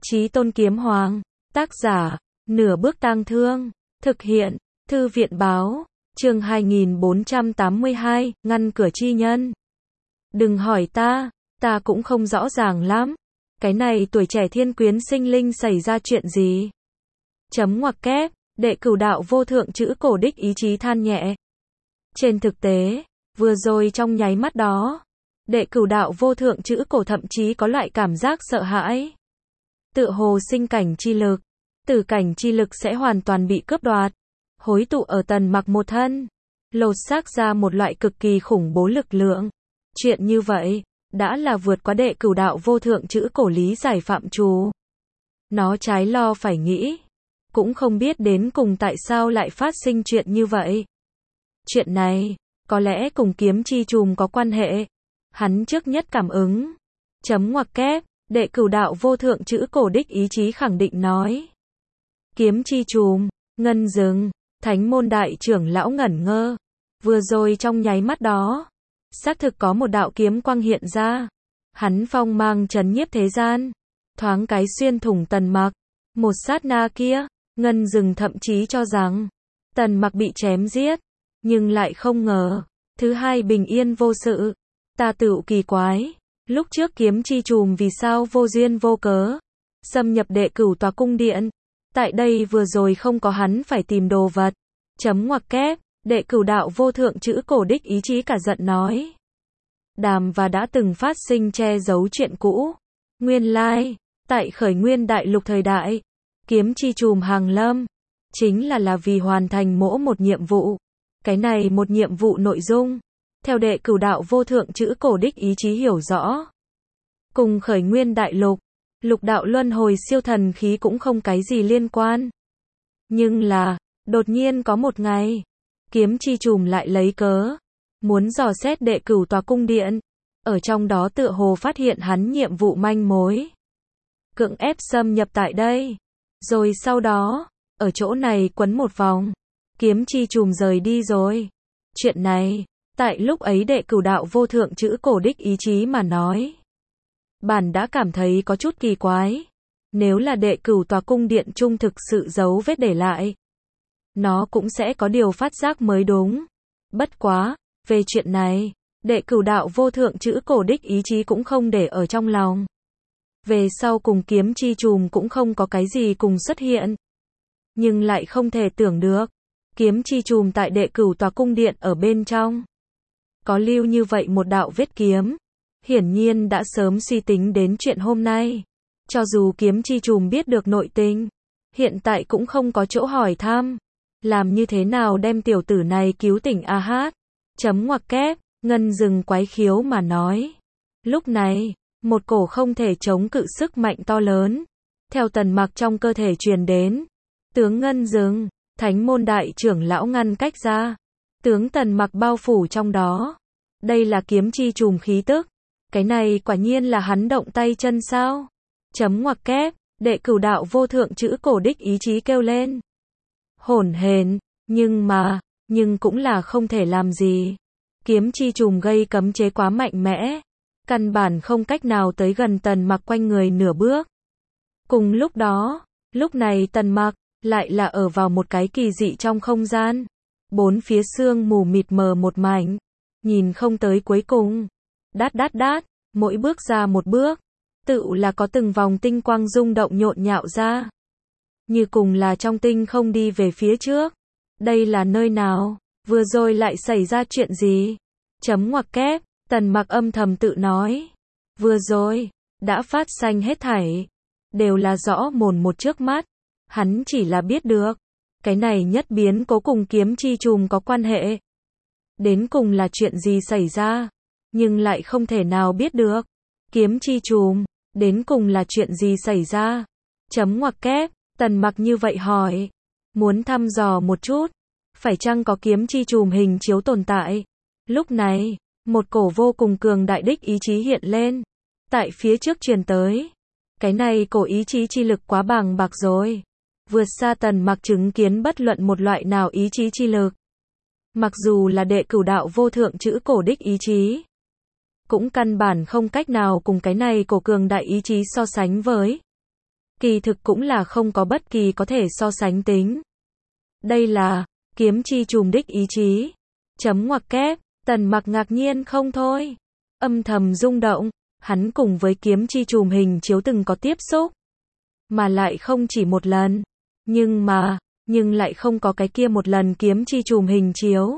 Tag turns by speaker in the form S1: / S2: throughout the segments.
S1: Chí Tôn Kiếm Hoàng. Tác giả, Nửa Bước Tang Thương. Thực hiện, Thư viện báo. Chương 2482, ngăn cửa chi nhân. Đừng hỏi ta cũng không rõ ràng lắm. Cái này tuổi trẻ thiên quyến sinh linh xảy ra chuyện gì? Chấm ngoặc kép, đệ cửu đạo vô thượng chữ cổ đích ý chí than nhẹ. Trên thực tế, vừa rồi trong nháy mắt đó, đệ cửu đạo vô thượng chữ cổ thậm chí có loại cảm giác sợ hãi. Tựa hồ sinh cảnh chi lực, tử cảnh chi lực sẽ hoàn toàn bị cướp đoạt, hối tụ ở Tần Mặc một thân, lột xác ra một loại cực kỳ khủng bố lực lượng. Chuyện như vậy, đã là vượt quá đệ cửu đạo vô thượng chữ cổ lý giải phạm trù. Nó trái lo phải nghĩ, cũng không biết đến cùng tại sao lại phát sinh chuyện như vậy. Chuyện này, có lẽ cùng kiếm chi trùm có quan hệ. Hắn trước nhất cảm ứng. Chấm ngoặc kép, đệ cửu đạo vô thượng chữ cổ đích ý chí khẳng định nói. Kiếm chi trùm, ngân dừng, thánh môn đại trưởng lão ngẩn ngơ. Vừa rồi trong nháy mắt đó, xác thực có một đạo kiếm quang hiện ra. Hắn phong mang trấn nhiếp thế gian, thoáng cái xuyên thủng Tần Mặc. Một sát na kia, ngân dừng thậm chí cho rằng Tần Mặc bị chém giết, nhưng lại không ngờ, thứ hai bình yên vô sự. Ta tựu kỳ quái, lúc trước kiếm chi trùm vì sao vô duyên vô cớ xâm nhập đệ cửu tòa cung điện, tại đây vừa rồi không có hắn phải tìm đồ vật. Chấm ngoặc kép, đệ cửu đạo vô thượng chữ cổ đích ý chí cả giận nói. Đàm và đã từng phát sinh che giấu chuyện cũ. Nguyên lai, tại khởi nguyên đại lục thời đại, kiếm chi trùm hàng lâm, chính là vì hoàn thành mỗi một nhiệm vụ. Cái này một nhiệm vụ nội dung, theo đệ cửu đạo vô thượng chữ cổ đích ý chí hiểu rõ, cùng khởi nguyên đại lục, lục đạo luân hồi siêu thần khí cũng không cái gì liên quan. Nhưng là, đột nhiên có một ngày, kiếm chi trùm lại lấy cớ, muốn dò xét đệ cửu tòa cung điện, ở trong đó tựa hồ phát hiện hắn nhiệm vụ manh mối. Cưỡng ép xâm nhập tại đây, rồi sau đó, ở chỗ này quấn một vòng, kiếm chi trùm rời đi rồi. Chuyện này, tại lúc ấy đệ cửu đạo vô thượng chữ cổ đích ý chí mà nói, bản đã cảm thấy có chút kỳ quái. Nếu là đệ cửu tòa cung điện trung thực sự dấu vết để lại, nó cũng sẽ có điều phát giác mới đúng. Bất quá, về chuyện này, đệ cửu đạo vô thượng chữ cổ đích ý chí cũng không để ở trong lòng. Về sau cùng kiếm chi trùm cũng không có cái gì cùng xuất hiện. Nhưng lại không thể tưởng được, kiếm chi trùm tại đệ cửu tòa cung điện ở bên trong có lưu như vậy một đạo vết kiếm, hiển nhiên đã sớm suy tính đến chuyện hôm nay. Cho dù kiếm chi trùm biết được nội tình, hiện tại cũng không có chỗ hỏi thăm, làm như thế nào đem tiểu tử này cứu tỉnh a hát. Chấm ngoặc kép, ngân dừng quái khiếu mà nói. Lúc này, một cổ không thể chống cự sức mạnh to lớn, theo Tần Mặc trong cơ thể truyền đến. Tướng ngân dừng, thánh môn đại trưởng lão ngăn cách ra, tướng Tần Mặc bao phủ trong đó. Đây là kiếm chi trùm khí tức. Cái này quả nhiên là hắn động tay chân sao? Chấm ngoặc kép, đệ cửu đạo vô thượng chữ cổ đích ý chí kêu lên. Hỗn hển, nhưng cũng là không thể làm gì. Kiếm chi trùm gây cấm chế quá mạnh mẽ, căn bản không cách nào tới gần Tần Mặc quanh người nửa bước. Cùng lúc đó, lúc này Tần Mặc lại là ở vào một cái kỳ dị trong không gian. Bốn phía sương mù mịt mờ một mảnh, nhìn không tới cuối cùng. Đát, mỗi bước ra một bước, tựu là có từng vòng tinh quang rung động nhộn nhạo ra. Như cùng là trong tinh không đi về phía trước. Đây là nơi nào? Vừa rồi lại xảy ra chuyện gì? Chấm ngoặc kép, Tần Mặc âm thầm tự nói. Vừa rồi, đã phát sinh hết thảy, đều là rõ mồn một trước mắt. Hắn chỉ là biết được, cái này nhất biến cố cùng kiếm chi trùm có quan hệ. Đến cùng là chuyện gì xảy ra, nhưng lại không thể nào biết được. Kiếm chi trùm, đến cùng là chuyện gì xảy ra? Chấm ngoặc kép, Tần Mặc như vậy hỏi, muốn thăm dò một chút, phải chăng có kiếm chi trùm hình chiếu tồn tại? Lúc này, một cổ vô cùng cường đại đích ý chí hiện lên, tại phía trước truyền tới. Cái này cổ ý chí chi lực quá bàng bạc rồi, vượt xa Tần Mặc chứng kiến bất luận một loại nào ý chí chi lực. Mặc dù là đệ cửu đạo vô thượng chữ cổ đích ý chí, cũng căn bản không cách nào cùng cái này cổ cường đại ý chí so sánh với. kỳ thực cũng là không có bất kỳ có thể so sánh tính. Đây là kiếm chi trùm đích ý chí. Chấm ngoặc kép, Tần Mặc ngạc nhiên không thôi. Âm thầm rung động, hắn cùng với kiếm chi trùm hình chiếu từng có tiếp xúc. Mà lại không chỉ một lần. Nhưng lại không có cái kia một lần kiếm chi trùm hình chiếu.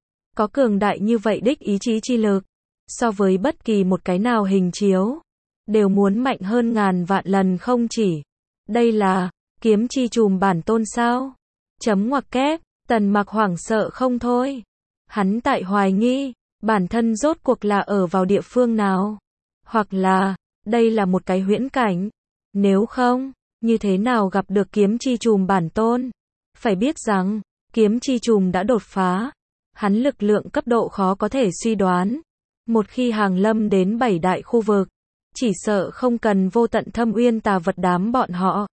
S1: Có cường đại như vậy đích ý chí chi lực. So với bất kỳ một cái nào hình chiếu. Đều muốn mạnh hơn ngàn vạn lần không chỉ. Đây là kiếm chi trùm bản tôn sao? Chấm ngoặc kép, Tần Mặc hoảng sợ không thôi. Hắn tại hoài nghi, bản thân rốt cuộc là ở vào địa phương nào? Hoặc là, đây là một cái huyễn cảnh. Nếu không, như thế nào gặp được kiếm chi trùm bản tôn? Phải biết rằng, kiếm chi trùm đã đột phá. Hắn lực lượng cấp độ khó có thể suy đoán. Một khi hàng lâm đến 7 đại khu vực, chỉ sợ không cần vô tận thâm uyên tà vật đám bọn họ.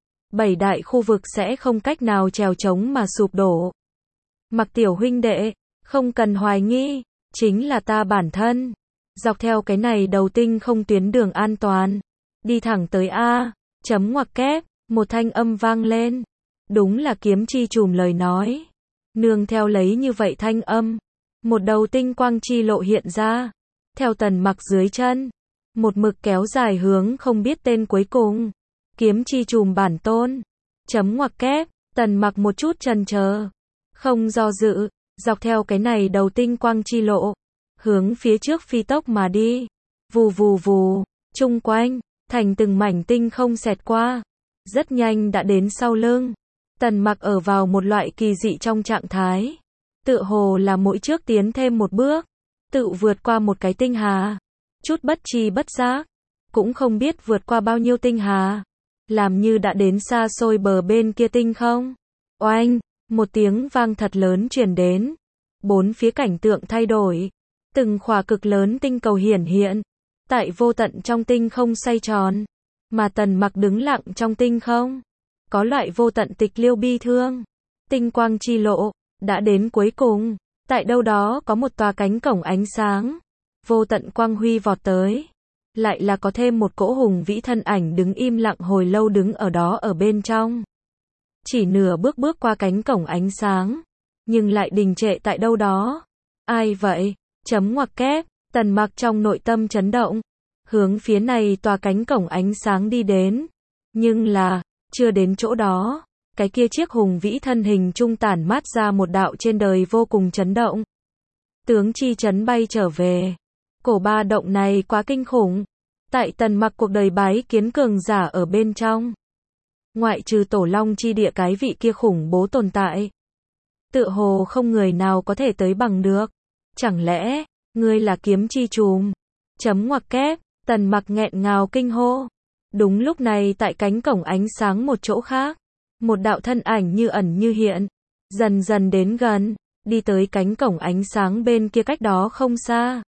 S1: 7 đại khu vực sẽ không cách nào trèo chống mà sụp đổ. Mặc tiểu huynh đệ, không cần hoài nghi, chính là ta bản thân. Dọc theo cái này đầu tinh không tuyến đường an toàn. Đi thẳng tới A, chấm ngoặc kép, một thanh âm vang lên. Đúng là kiếm chi trùm lời nói. Nương theo lấy như vậy thanh âm. Một đầu tinh quang chi lộ hiện ra. Theo Tần Mặc dưới chân. Một mực kéo dài hướng không biết tên cuối cùng. Kiếm chi trùm bản tôn. Chấm ngoặc kép, Tần Mặc một chút chần chờ. Không do dự, dọc theo cái này đầu tinh quang chi lộ. Hướng phía trước phi tốc mà đi. Vù vù vù, chung quanh, thành từng mảnh tinh không xẹt qua. Rất nhanh đã đến sau lưng. Tần Mặc ở vào một loại kỳ dị trong trạng thái. Tựa hồ là mỗi trước tiến thêm một bước. Tự vượt qua một cái tinh hà. Chút bất tri bất giác. Cũng không biết vượt qua bao nhiêu tinh hà. Làm như đã đến xa xôi bờ bên kia tinh không. Oanh, một tiếng vang thật lớn truyền đến. Bốn phía cảnh tượng thay đổi. Từng khỏa cực lớn tinh cầu hiển hiện. Tại vô tận trong tinh không xoay tròn. Mà Tần Mặc đứng lặng trong tinh không. Có loại vô tận tịch liêu bi thương. Tinh quang chi lộ, đã đến cuối cùng. Tại đâu đó có một tòa cánh cổng ánh sáng. Vô tận quang huy vọt tới. Lại là có thêm một cỗ hùng vĩ thân ảnh đứng im lặng hồi lâu đứng ở đó ở bên trong. Chỉ nửa bước qua cánh cổng ánh sáng. Nhưng lại đình trệ tại đâu đó. Ai vậy? Chấm ngoặc kép, Tần Mặc trong nội tâm chấn động. Hướng phía này tòa cánh cổng ánh sáng đi đến. Nhưng là, chưa đến chỗ đó. Cái kia chiếc hùng vĩ thân hình trung tản mát ra một đạo trên đời vô cùng chấn động. Tướng chi chấn bay trở về. Cổ ba động này quá kinh khủng. Tại Tần Mặc cuộc đời bái kiến cường giả ở bên trong. Ngoại trừ tổ long chi địa cái vị kia khủng bố tồn tại. Tựa hồ không người nào có thể tới bằng được. Chẳng lẽ, ngươi là kiếm chi trùm? Chấm ngoặc kép, Tần Mặc nghẹn ngào kinh hô. Đúng lúc này tại cánh cổng ánh sáng một chỗ khác. Một đạo thân ảnh như ẩn như hiện. Dần dần đến gần. Đi tới cánh cổng ánh sáng bên kia cách đó không xa.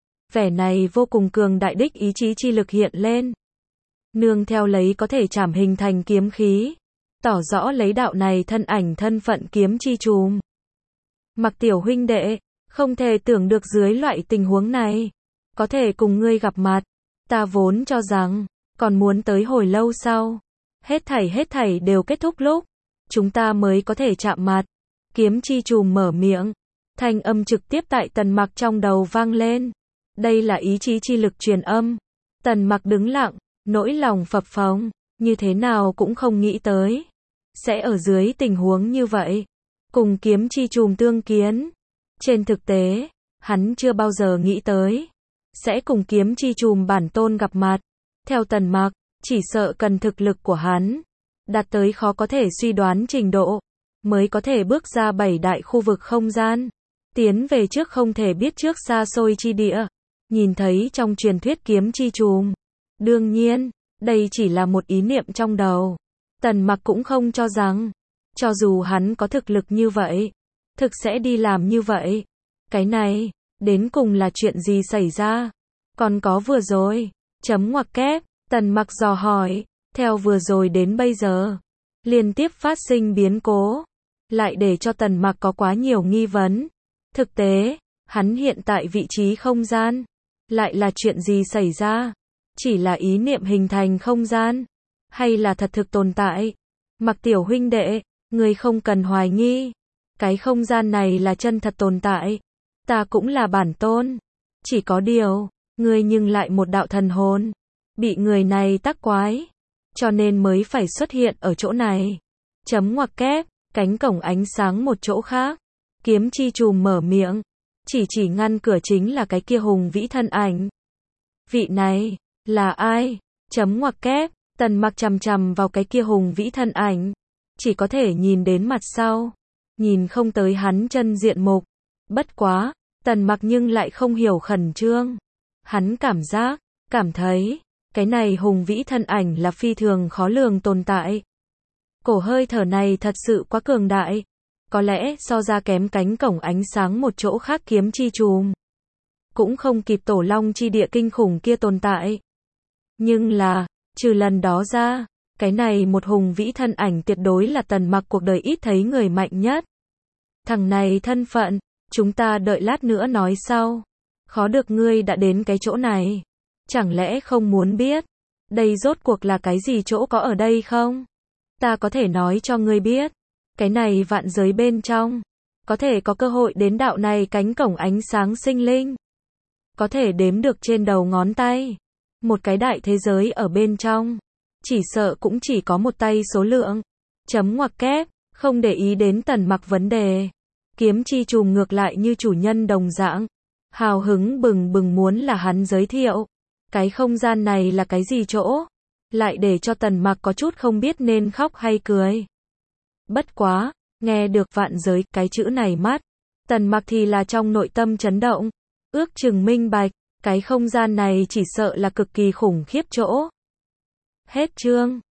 S1: Vẻ này vô cùng cường đại đích ý chí chi lực hiện lên. Nương theo lấy có thể chảm hình thành kiếm khí. Tỏ rõ lấy đạo này thân ảnh thân phận kiếm chi trùm. Mặc tiểu huynh đệ, không thể tưởng được dưới loại tình huống này. Có thể cùng ngươi gặp mặt. Ta vốn cho rằng, còn muốn tới hồi lâu sau. Hết thảy đều kết thúc lúc. Chúng ta mới có thể chạm mặt. Kiếm chi trùm mở miệng. Thanh âm trực tiếp tại Tần Mặc trong đầu vang lên. Đây là ý chí chi lực truyền âm. Tần Mặc đứng lặng, nỗi lòng phập phồng, như thế nào cũng không nghĩ tới. Sẽ ở dưới tình huống như vậy. Cùng kiếm chi trùm tương kiến. Trên thực tế, hắn chưa bao giờ nghĩ tới. Sẽ cùng kiếm chi trùm bản tôn gặp mặt. Theo Tần Mặc, chỉ sợ cần thực lực của hắn. Đạt tới khó có thể suy đoán trình độ. Mới có thể bước ra 7 đại khu vực không gian. Tiến về trước không thể biết trước xa xôi chi địa. Nhìn thấy trong truyền thuyết kiếm chi trùm. Đương nhiên, đây chỉ là một ý niệm trong đầu. Tần Mặc cũng không cho rằng, cho dù hắn có thực lực như vậy, thực sẽ đi làm như vậy. Cái này, đến cùng là chuyện gì xảy ra? Còn có vừa rồi, chấm ngoặc kép, Tần Mặc dò hỏi, theo vừa rồi đến bây giờ, liên tiếp phát sinh biến cố, lại để cho Tần Mặc có quá nhiều nghi vấn. Thực tế, hắn hiện tại vị trí không gian, lại là chuyện gì xảy ra? Chỉ là ý niệm hình thành không gian, hay là thật thực tồn tại? Mặc tiểu huynh đệ, ngươi không cần hoài nghi. Cái không gian này là chân thật tồn tại. Ta cũng là bản tôn. Chỉ có điều, ngươi nhưng lại một đạo thần hồn. Bị người này tác quái. Cho nên mới phải xuất hiện ở chỗ này. Chấm ngoặc kép, cánh cổng ánh sáng một chỗ khác. Kiếm chi trùm mở miệng. Chỉ ngăn cửa chính là cái kia hùng vĩ thân ảnh. Vị này, là ai? Chấm ngoặc kép, Tần Mặc chằm chằm vào cái kia hùng vĩ thân ảnh. Chỉ có thể nhìn đến mặt sau. Nhìn không tới hắn chân diện mục. Bất quá, Tần Mặc nhưng lại không hiểu khẩn trương. Hắn cảm thấy, cái này hùng vĩ thân ảnh là phi thường khó lường tồn tại. Cổ hơi thở này thật sự quá cường đại. Có lẽ so ra kém cánh cổng ánh sáng một chỗ khác kiếm chi trùm. Cũng không kịp tổ long chi địa kinh khủng kia tồn tại. Nhưng là, trừ lần đó ra, cái này một hùng vĩ thân ảnh tuyệt đối là Tần Mặc cuộc đời ít thấy người mạnh nhất. Thằng này thân phận, chúng ta đợi lát nữa nói sau. Khó được ngươi đã đến cái chỗ này. Chẳng lẽ không muốn biết, đây rốt cuộc là cái gì chỗ có ở đây không? Ta có thể nói cho ngươi biết, cái này vạn giới bên trong, có thể có cơ hội đến đạo này cánh cổng ánh sáng sinh linh. Có thể đếm được trên đầu ngón tay. Một cái đại thế giới ở bên trong. Chỉ sợ cũng chỉ có một tay số lượng. Chấm ngoặc kép, không để ý đến Tần Mặc vấn đề. Kiếm chi trùm ngược lại như chủ nhân đồng dạng. Hào hứng bừng bừng muốn là hắn giới thiệu. Cái không gian này là cái gì chỗ? Lại để cho Tần Mặc có chút không biết nên khóc hay cười. Bất quá, nghe được vạn giới cái chữ này mắt. Tần Mặc thì là trong nội tâm chấn động. Ước chừng minh bạch, cái không gian này chỉ sợ là cực kỳ khủng khiếp chỗ. Hết chương.